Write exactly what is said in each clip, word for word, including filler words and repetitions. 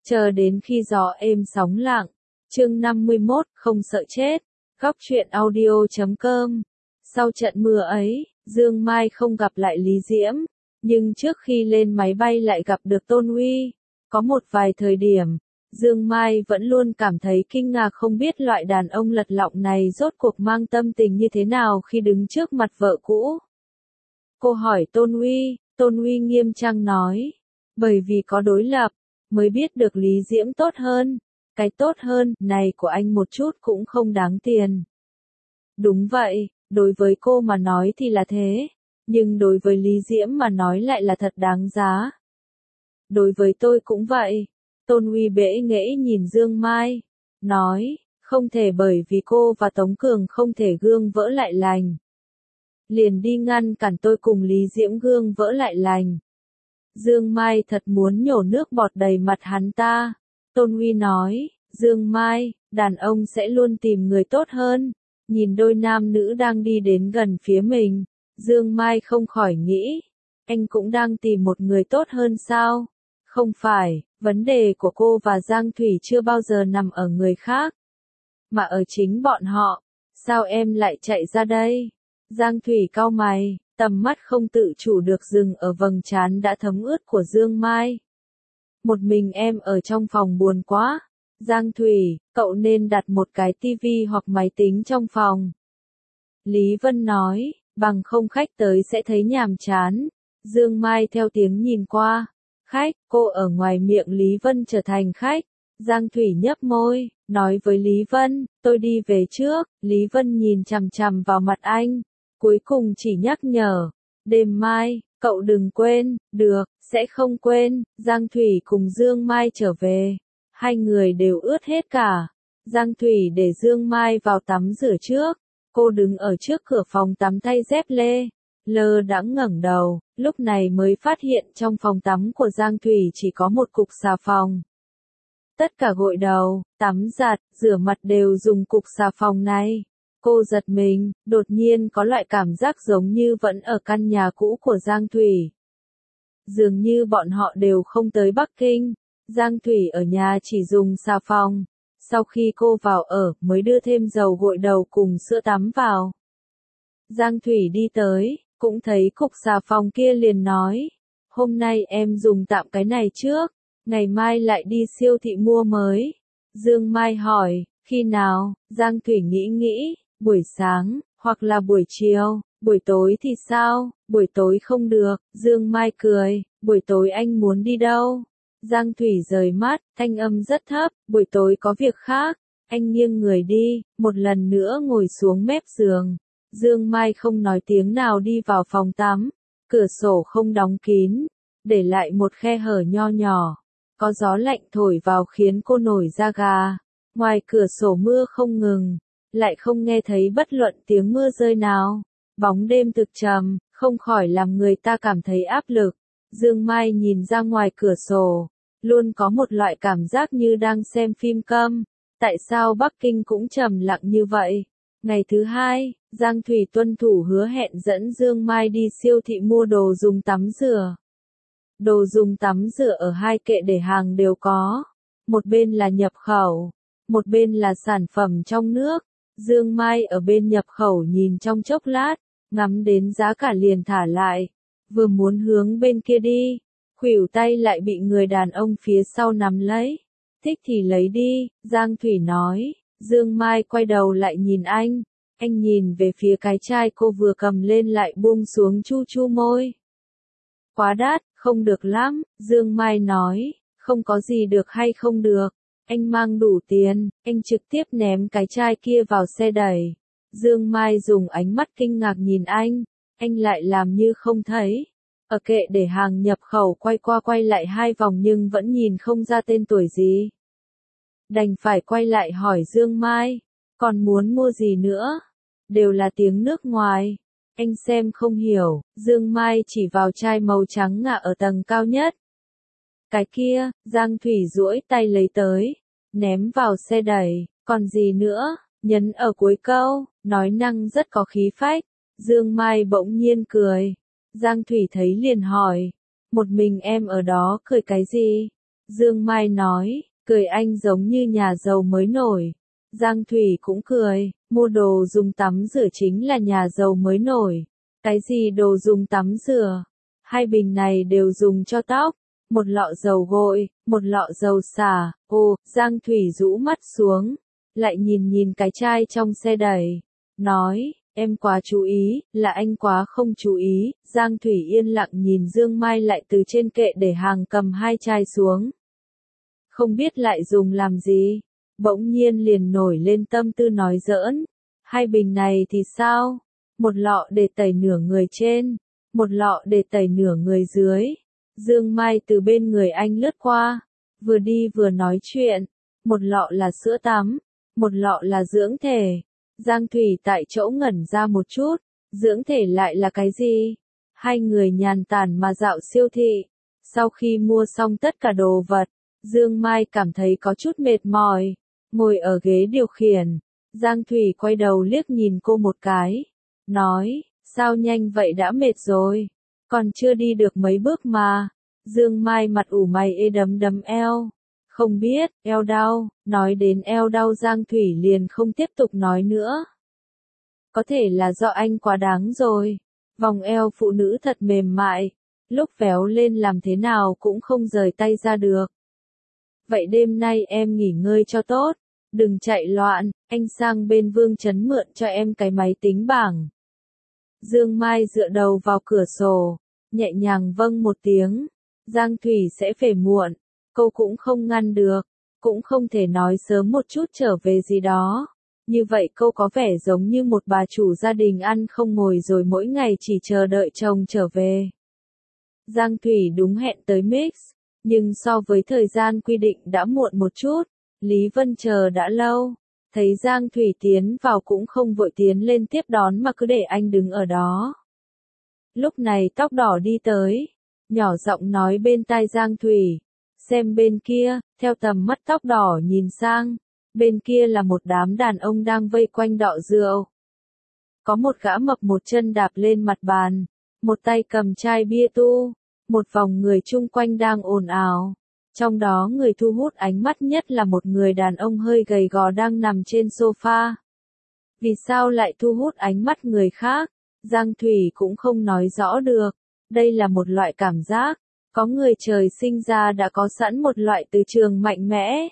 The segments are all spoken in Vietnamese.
Chờ đến khi gió êm sóng lặng. Chương năm mươi mốt, không sợ chết. Góc truyện audio chấm com. Sau trận mưa ấy, Dương Mai không gặp lại Lý Diễm, nhưng trước khi lên máy bay lại gặp được Tôn Uy. Có một vài thời điểm, Dương Mai vẫn luôn cảm thấy kinh ngạc không biết loại đàn ông lật lọng này rốt cuộc mang tâm tình như thế nào khi đứng trước mặt vợ cũ. Cô hỏi Tôn Uy, Tôn Uy nghiêm trang nói, bởi vì có đối lập, mới biết được Lý Diễm tốt hơn. Cái tốt hơn này của anh một chút cũng không đáng tiền. Đúng vậy, đối với cô mà nói thì là thế, nhưng đối với Lý Diễm mà nói lại là thật đáng giá. Đối với tôi cũng vậy. Tôn Uy bẽ nghễ nhìn Dương Mai, nói, không thể bởi vì cô và Tống Cường không thể gương vỡ lại lành, liền đi ngăn cản tôi cùng Lý Diễm gương vỡ lại lành. Dương Mai thật muốn nhổ nước bọt đầy mặt hắn ta. Tôn Uy nói, Dương Mai, đàn ông sẽ luôn tìm người tốt hơn. Nhìn đôi nam nữ đang đi đến gần phía mình, Dương Mai không khỏi nghĩ, anh cũng đang tìm một người tốt hơn sao? Không phải, vấn đề của cô và Giang Thủy chưa bao giờ nằm ở người khác, mà ở chính bọn họ. Sao em lại chạy ra đây? Giang Thủy cau mày, tầm mắt không tự chủ được dừng ở vầng trán đã thấm ướt của Dương Mai. Một mình em ở trong phòng buồn quá. Giang Thủy, cậu nên đặt một cái tivi hoặc máy tính trong phòng. Lý Vân nói, bằng không khách tới sẽ thấy nhàm chán. Dương Mai theo tiếng nhìn qua. Khách, cô ở ngoài miệng Lý Vân trở thành khách. Giang Thủy nhấp môi, nói với Lý Vân, tôi đi về trước. Lý Vân nhìn chằm chằm vào mặt anh, cuối cùng chỉ nhắc nhở, đêm mai, cậu đừng quên. Được, sẽ không quên. Giang Thủy cùng Dương Mai trở về. Hai người đều ướt hết cả. Giang Thủy để Dương Mai vào tắm rửa trước. Cô đứng ở trước cửa phòng tắm thay dép lê. Lơ đãng ngẩng đầu, lúc này mới phát hiện trong phòng tắm của Giang Thủy chỉ có một cục xà phòng. Tất cả gội đầu, tắm giặt, rửa mặt đều dùng cục xà phòng này. Cô giật mình, đột nhiên có loại cảm giác giống như vẫn ở căn nhà cũ của Giang Thủy. Dường như bọn họ đều không tới Bắc Kinh. Giang Thủy ở nhà chỉ dùng xà phòng. Sau khi cô vào ở, mới đưa thêm dầu gội đầu cùng sữa tắm vào. Giang Thủy đi tới, cũng thấy cục xà phòng kia liền nói, hôm nay em dùng tạm cái này trước, ngày mai lại đi siêu thị mua mới. Dương Mai hỏi, khi nào? Giang Thủy nghĩ nghĩ, buổi sáng, hoặc là buổi chiều. Buổi tối thì sao? Buổi tối không được. Dương Mai cười, buổi tối anh muốn đi đâu? Giang Thủy rời mắt, thanh âm rất thấp, buổi tối có việc khác. Anh nghiêng người đi, một lần nữa ngồi xuống mép giường. Dương Mai không nói tiếng nào đi vào phòng tắm, cửa sổ không đóng kín, để lại một khe hở nho nhỏ. Có gió lạnh thổi vào khiến cô nổi da gà. Ngoài cửa sổ mưa không ngừng, lại không nghe thấy bất luận tiếng mưa rơi nào. Bóng đêm thực trầm, không khỏi làm người ta cảm thấy áp lực. Dương Mai nhìn ra ngoài cửa sổ, luôn có một loại cảm giác như đang xem phim câm. Tại sao Bắc Kinh cũng trầm lặng như vậy? Ngày thứ hai, Giang Thủy tuân thủ hứa hẹn dẫn Dương Mai đi siêu thị mua đồ dùng tắm rửa. Đồ dùng tắm rửa ở hai kệ để hàng đều có. Một bên là nhập khẩu, một bên là sản phẩm trong nước. Dương Mai ở bên nhập khẩu nhìn trong chốc lát, ngắm đến giá cả liền thả lại. Vừa muốn hướng bên kia đi, khuỷu tay lại bị người đàn ông phía sau nắm lấy. Thích thì lấy đi, Giang Thủy nói. Dương Mai quay đầu lại nhìn anh. Anh nhìn về phía cái chai cô vừa cầm lên lại buông xuống chu chu môi. Quá đắt, không được lắm, Dương Mai nói. Không có gì được hay không được. Anh mang đủ tiền, anh trực tiếp ném cái chai kia vào xe đẩy. Dương Mai dùng ánh mắt kinh ngạc nhìn anh. Anh lại làm như không thấy. Ở kệ để hàng nhập khẩu quay qua quay lại hai vòng nhưng vẫn nhìn không ra tên tuổi gì. Đành phải quay lại hỏi Dương Mai, còn muốn mua gì nữa? Đều là tiếng nước ngoài. Anh xem không hiểu, Dương Mai chỉ vào chai màu trắng ngà ở tầng cao nhất. Cái kia, Giang Thủy duỗi tay lấy tới, ném vào xe đẩy, còn gì nữa? Nhấn ở cuối câu, nói năng rất có khí phách. Dương Mai bỗng nhiên cười. Giang Thủy thấy liền hỏi, một mình em ở đó cười cái gì? Dương Mai nói, cười anh giống như nhà giàu mới nổi. Giang Thủy cũng cười, mua đồ dùng tắm rửa chính là nhà giàu mới nổi. Cái gì đồ dùng tắm rửa? Hai bình này đều dùng cho tóc. Một lọ dầu gội, một lọ dầu xả. Ô, Giang Thủy rũ mắt xuống, lại nhìn nhìn cái chai trong xe đẩy. Nói, em quá chú ý, là anh quá không chú ý. Giang Thủy yên lặng nhìn Dương Mai lại từ trên kệ để hàng cầm hai chai xuống. Không biết lại dùng làm gì. Bỗng nhiên liền nổi lên tâm tư nói giỡn. Hai bình này thì sao? Một lọ để tẩy nửa người trên, một lọ để tẩy nửa người dưới. Dương Mai từ bên người anh lướt qua, vừa đi vừa nói chuyện. Một lọ là sữa tắm, một lọ là dưỡng thể. Giang Thủy tại chỗ ngẩn ra một chút, dưỡng thể lại là cái gì? Hai người nhàn tản mà dạo siêu thị. Sau khi mua xong tất cả đồ vật, Dương Mai cảm thấy có chút mệt mỏi, ngồi ở ghế điều khiển. Giang Thủy quay đầu liếc nhìn cô một cái, nói, sao nhanh vậy đã mệt rồi, còn chưa đi được mấy bước mà. Dương Mai mặt ủ mày ê đấm đấm eo, không biết, eo đau. Nói đến eo đau Giang Thủy liền không tiếp tục nói nữa. Có thể là do anh quá đáng rồi, vòng eo phụ nữ thật mềm mại, lúc véo lên làm thế nào cũng không rời tay ra được. Vậy đêm nay em nghỉ ngơi cho tốt, đừng chạy loạn, anh sang bên Vương Trấn mượn cho em cái máy tính bảng. Dương Mai dựa đầu vào cửa sổ, nhẹ nhàng vâng một tiếng. Giang Thủy sẽ về muộn, cô cũng không ngăn được, cũng không thể nói sớm một chút trở về gì đó. Như vậy cô có vẻ giống như một bà chủ gia đình ăn không ngồi rồi mỗi ngày chỉ chờ đợi chồng trở về. Giang Thủy đúng hẹn tới Mix, nhưng so với thời gian quy định đã muộn một chút. Lý Vân chờ đã lâu, thấy Giang Thủy tiến vào cũng không vội tiến lên tiếp đón mà cứ để anh đứng ở đó. Lúc này tóc đỏ đi tới, nhỏ giọng nói bên tai Giang Thủy, xem bên kia. Theo tầm mắt tóc đỏ nhìn sang, bên kia là một đám đàn ông đang vây quanh đọ rượu. Có một gã mập một chân đạp lên mặt bàn, một tay cầm chai bia tu, một vòng người chung quanh đang ồn ào. Trong đó người thu hút ánh mắt nhất là một người đàn ông hơi gầy gò đang nằm trên sofa. Vì sao lại thu hút ánh mắt người khác? Giang Thủy cũng không nói rõ được. Đây là một loại cảm giác, có người trời sinh ra đã có sẵn một loại từ trường mạnh mẽ.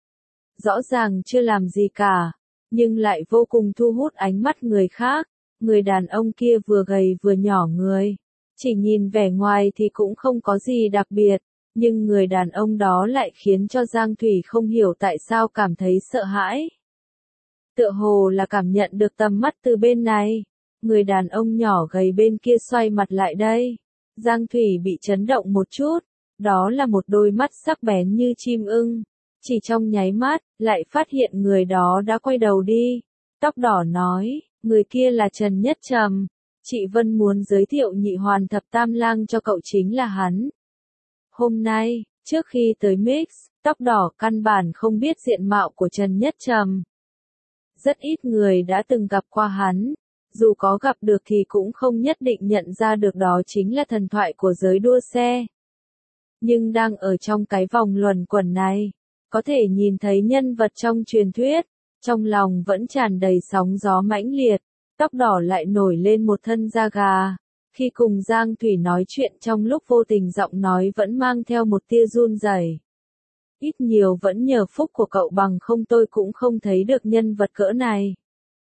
Rõ ràng chưa làm gì cả, nhưng lại vô cùng thu hút ánh mắt người khác. Người đàn ông kia vừa gầy vừa nhỏ người, chỉ nhìn vẻ ngoài thì cũng không có gì đặc biệt, nhưng người đàn ông đó lại khiến cho Giang Thủy không hiểu tại sao cảm thấy sợ hãi. Tựa hồ là cảm nhận được tầm mắt từ bên này, người đàn ông nhỏ gầy bên kia xoay mặt lại đây. Giang Thủy bị chấn động một chút, đó là một đôi mắt sắc bén như chim ưng. Chỉ trong nháy mắt, lại phát hiện người đó đã quay đầu đi. Tóc đỏ nói, người kia là Trần Nhất Trầm. Chị Vân muốn giới thiệu nhị hoàn thập tam lang cho cậu chính là hắn. Hôm nay, trước khi tới Mix, tóc đỏ căn bản không biết diện mạo của Trần Nhất Trầm. Rất ít người đã từng gặp qua hắn. Dù có gặp được thì cũng không nhất định nhận ra được đó chính là thần thoại của giới đua xe. Nhưng đang ở trong cái vòng luẩn quẩn này, có thể nhìn thấy nhân vật trong truyền thuyết, trong lòng vẫn tràn đầy sóng gió mãnh liệt, tóc đỏ lại nổi lên một thân da gà. Khi cùng Giang Thủy nói chuyện trong lúc vô tình giọng nói vẫn mang theo một tia run rẩy. Ít nhiều vẫn nhờ phúc của cậu bằng không tôi cũng không thấy được nhân vật cỡ này.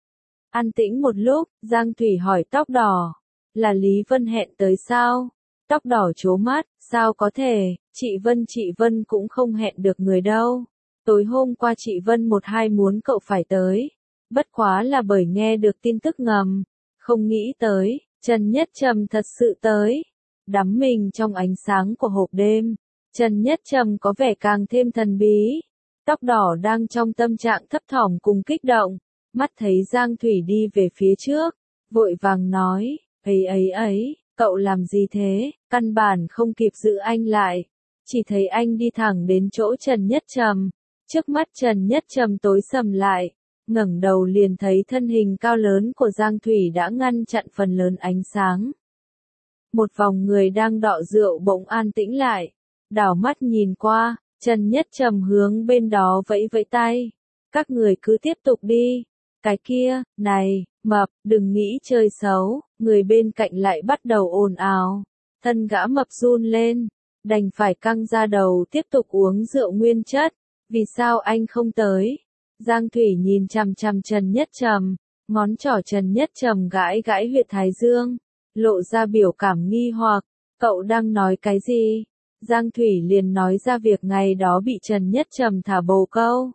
An tĩnh một lúc, Giang Thủy hỏi tóc đỏ, là Lý Vân hẹn tới sao? Tóc đỏ trố mắt, sao có thể, chị Vân chị Vân cũng không hẹn được người đâu. Tối hôm qua chị Vân một hai muốn cậu phải tới, bất quá là bởi nghe được tin tức ngầm, không nghĩ tới, Trần Nhất Trầm thật sự tới. Đắm mình trong ánh sáng của hộp đêm, Trần Nhất Trầm có vẻ càng thêm thần bí. Tóc đỏ đang trong tâm trạng thấp thỏm cùng kích động. Mắt thấy Giang Thủy đi về phía trước, vội vàng nói, ấy ấy ấy, cậu làm gì thế, căn bản không kịp giữ anh lại, chỉ thấy anh đi thẳng đến chỗ Trần Nhất Trầm, trước mắt Trần Nhất Trầm tối sầm lại, ngẩng đầu liền thấy thân hình cao lớn của Giang Thủy đã ngăn chặn phần lớn ánh sáng. Một vòng người đang đọ rượu bỗng an tĩnh lại, đảo mắt nhìn qua, Trần Nhất Trầm hướng bên đó vẫy vẫy tay. Các người cứ tiếp tục đi. Cái kia, này, mập, đừng nghĩ chơi xấu. Người bên cạnh lại bắt đầu ồn ào. Thân gã mập run lên. Đành phải căng ra đầu tiếp tục uống rượu nguyên chất. Vì sao anh không tới? Giang Thủy nhìn chằm chằm Trần Nhất Trầm. Ngón trỏ Trần Nhất Trầm gãi gãi huyệt thái dương. Lộ ra biểu cảm nghi hoặc. Cậu đang nói cái gì? Giang Thủy liền nói ra việc ngày đó bị Trần Nhất Trầm thả bồ câu.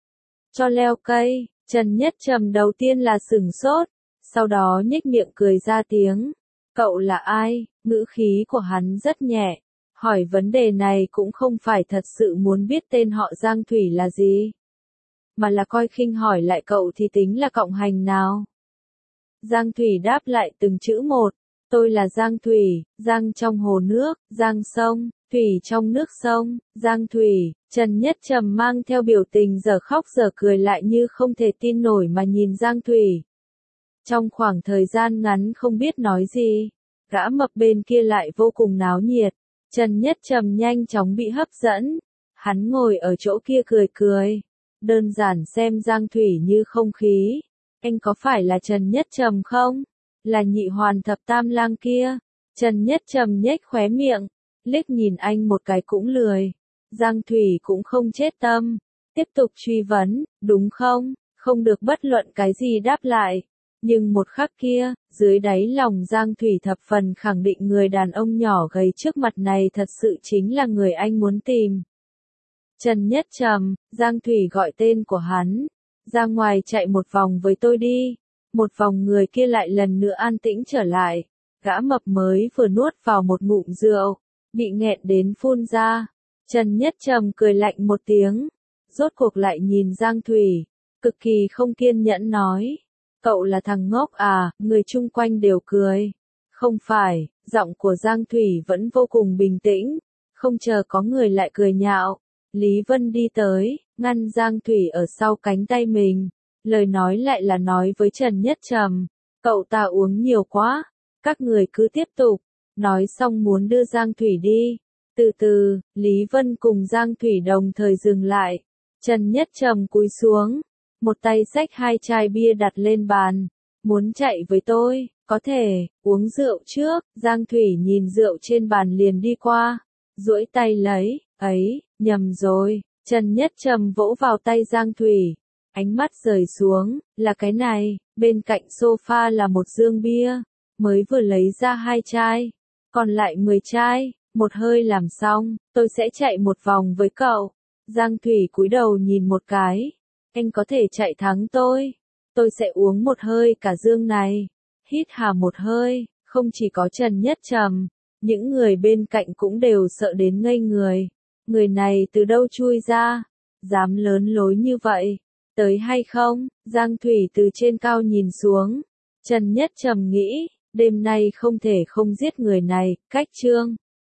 Cho leo cây. Trần Nhất Trầm đầu tiên là sửng sốt. Sau đó nhếch miệng cười ra tiếng. Cậu là ai? Ngữ khí của hắn rất nhẹ. Hỏi vấn đề này cũng không phải thật sự muốn biết tên họ Giang Thủy là gì. Mà là coi khinh hỏi lại cậu thì tính là cộng hành nào. Giang Thủy đáp lại từng chữ một. Tôi là Giang Thủy, Giang trong hồ nước, Giang sông, Thủy trong nước sông, Giang Thủy. Trần Nhất Trầm mang theo biểu tình giờ khóc giờ cười lại như không thể tin nổi mà nhìn Giang Thủy. Trong khoảng thời gian ngắn không biết nói gì, gã mập bên kia lại vô cùng náo nhiệt. Trần Nhất Trầm nhanh chóng bị hấp dẫn. Hắn ngồi ở chỗ kia cười cười. Đơn giản xem Giang Thủy như không khí. Anh có phải là Trần Nhất Trầm không? Là nhị hoàn thập tam lang kia. Trần Nhất Trầm nhếch khóe miệng. Liếc nhìn anh một cái cũng lười. Giang Thủy cũng không chết tâm. Tiếp tục truy vấn, đúng không? Không được bất luận cái gì đáp lại. Nhưng một khắc kia, dưới đáy lòng Giang Thủy thập phần khẳng định người đàn ông nhỏ gầy trước mặt này thật sự chính là người anh muốn tìm. Trần Nhất Trầm, Giang Thủy gọi tên của hắn. Ra ngoài chạy một vòng với tôi đi. Một vòng người kia lại lần nữa an tĩnh trở lại. Gã mập mới vừa nuốt vào một ngụm rượu. Bị nghẹn đến phun ra. Trần Nhất Trầm cười lạnh một tiếng. Rốt cuộc lại nhìn Giang Thủy. Cực kỳ không kiên nhẫn nói. Cậu là thằng ngốc à, người chung quanh đều cười. Không phải, giọng của Giang Thủy vẫn vô cùng bình tĩnh. Không chờ có người lại cười nhạo. Lý Vân đi tới, ngăn Giang Thủy ở sau cánh tay mình. Lời nói lại là nói với Trần Nhất Trầm. Cậu ta uống nhiều quá. Các người cứ tiếp tục. Nói xong muốn đưa Giang Thủy đi. Từ từ, Lý Vân cùng Giang Thủy đồng thời dừng lại. Trần Nhất Trầm cúi xuống. Một tay xách hai chai bia đặt lên bàn. Muốn chạy với tôi, có thể, uống rượu trước. Giang Thủy nhìn rượu trên bàn liền đi qua. Duỗi tay lấy, ấy, nhầm rồi. Trần Nhất Trầm vỗ vào tay Giang Thủy. Ánh mắt rời xuống, là cái này. Bên cạnh sofa là một dương bia. Mới vừa lấy ra hai chai. Còn lại mười chai. Một hơi làm xong, tôi sẽ chạy một vòng với cậu. Giang Thủy cúi đầu nhìn một cái. Anh có thể chạy thắng tôi. Tôi sẽ uống một hơi cả dương này. Hít hà một hơi, không chỉ có Trần Nhất Trầm. Những người bên cạnh cũng đều sợ đến ngây người. Người này từ đâu chui ra? Dám lớn lối như vậy? Tới hay không? Giang Thủy từ trên cao nhìn xuống. Trần Nhất Trầm nghĩ, đêm nay không thể không giết người này, cách chương.